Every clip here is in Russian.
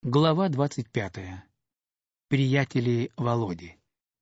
Глава 25. Приятели Володи.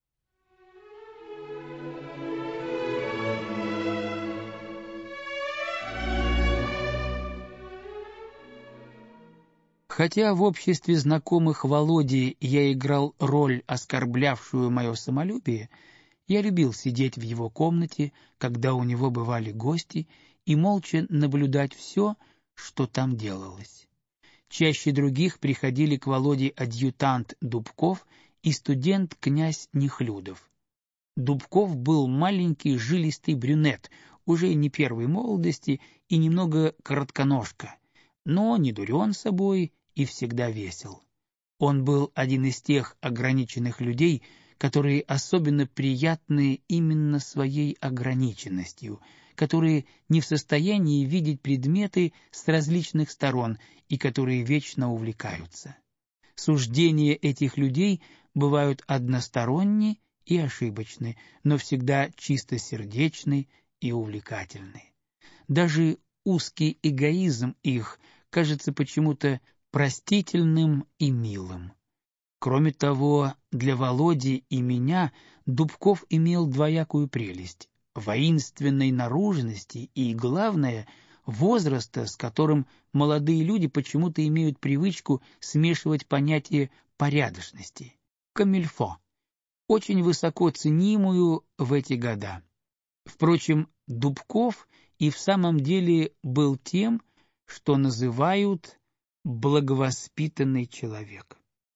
Хотя в обществе знакомых Володи я играл роль, оскорблявшую мое самолюбие, я любил сидеть в его комнате, когда у него бывали гости, и молча наблюдать все, что там делалось. Чаще других приходили к Володе адъютант Дубков и студент князь Нехлюдов. Дубков был маленький жилистый брюнет, уже не первой молодости и немного коротконожка, но не дурен собой и всегда весел. Он был один из тех ограниченных людей, которые особенно приятны именно своей ограниченностью, которые не в состоянии видеть предметы с различных сторон и которые вечно увлекаются. Суждения этих людей бывают односторонни и ошибочны, но всегда чистосердечны и увлекательны. Даже узкий эгоизм их кажется почему-то простительным и милым. Кроме того, для Володи и меня Дубков имел двоякую прелесть — воинственной наружности и, главное, возраста, с которым молодые люди почему-то имеют привычку смешивать понятие порядочности — камильфо, очень высоко ценимую в эти года. Впрочем, Дубков и в самом деле был тем, что называют благовоспитанный человек.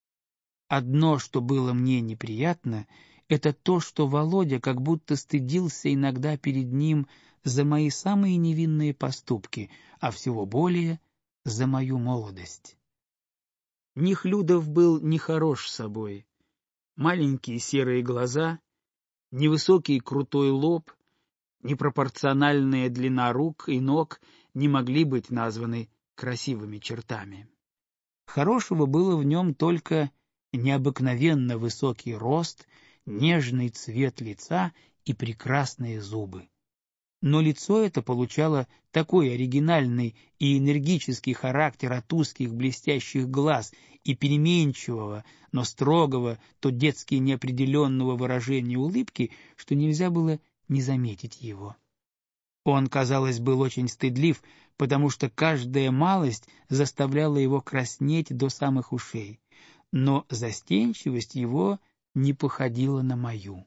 Одно, что было мне неприятно, это то, что Володя как будто стыдился иногда перед ним за мои самые невинные поступки, а всего более за мою молодость. Нехлюдов был нехорош собой. Маленькие серые глаза, невысокий крутой лоб, непропорциональная длина рук и ног не могли быть названы красивыми чертами. Хорошего было в нем только необыкновенно высокий рост, нежный цвет лица и прекрасные зубы. Но лицо это получало такой оригинальный и энергический характер от узких блестящих глаз и переменчивого, но строгого, то детски неопределенного выражения улыбки, что нельзя было не заметить его. Он, казалось, был очень стыдлив, потому что каждая малость заставляла его краснеть до самых ушей. Но застенчивость его не походила на мою.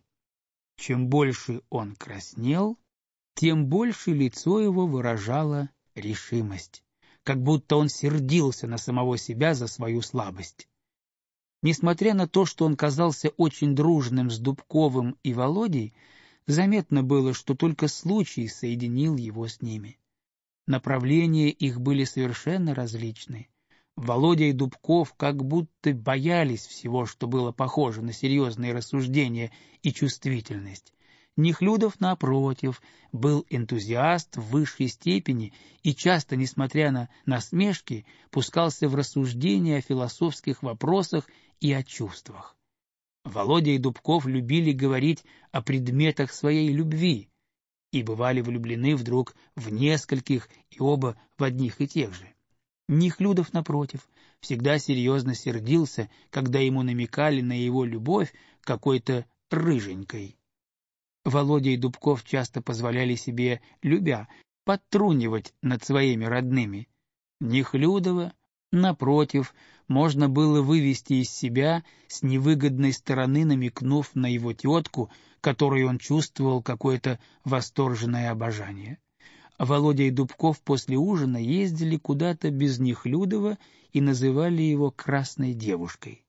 Чем больше он краснел, тем больше лицо его выражало решимость, как будто он сердился на самого себя за свою слабость. Несмотря на то, что он казался очень дружным с Дубковым и Володей, заметно было, что только случай соединил его с ними. Направления их были совершенно различны. Володя и Дубков как будто боялись всего, что было похоже на серьезные рассуждения и чувствительность. Нехлюдов, напротив, был энтузиаст в высшей степени и часто, несмотря на насмешки, пускался в рассуждения о философских вопросах и о чувствах. Володя и Дубков любили говорить о предметах своей любви и бывали влюблены вдруг в нескольких и оба в одних и тех же. Нехлюдов, напротив, всегда серьезно сердился, когда ему намекали на его любовь какой-то рыженькой. Володя и Дубков часто позволяли себе, любя, подтрунивать над своими родными. Нехлюдова, напротив, можно было вывести из себя с невыгодной стороны, намекнув на его тетку, которой он чувствовал какое-то восторженное обожание. Володя и Дубков после ужина ездили куда-то без Нехлюдова и называли его «красной девушкой».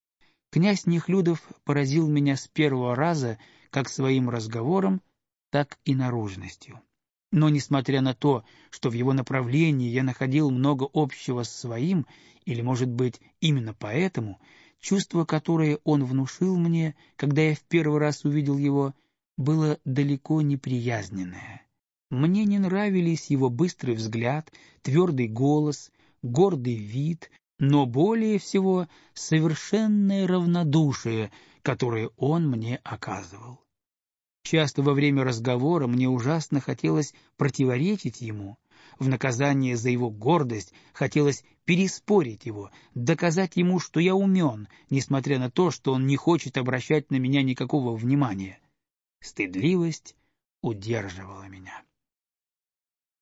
Князь Нехлюдов поразил меня с первого раза как своим разговором, так и наружностью. Но, несмотря на то, что в его направлении я находил много общего с своим, или, может быть, именно поэтому, чувство, которое он внушил мне, когда я в первый раз увидел его, было далеко не приязненное. Мне не нравились его быстрый взгляд, твердый голос, гордый вид, но более всего совершенное равнодушие, которое он мне оказывал. Часто во время разговора мне ужасно хотелось противоречить ему. в наказание за его гордость хотелось переспорить его, доказать ему, что я умен, несмотря на то, что он не хочет обращать на меня никакого внимания. Стыдливость удерживала меня.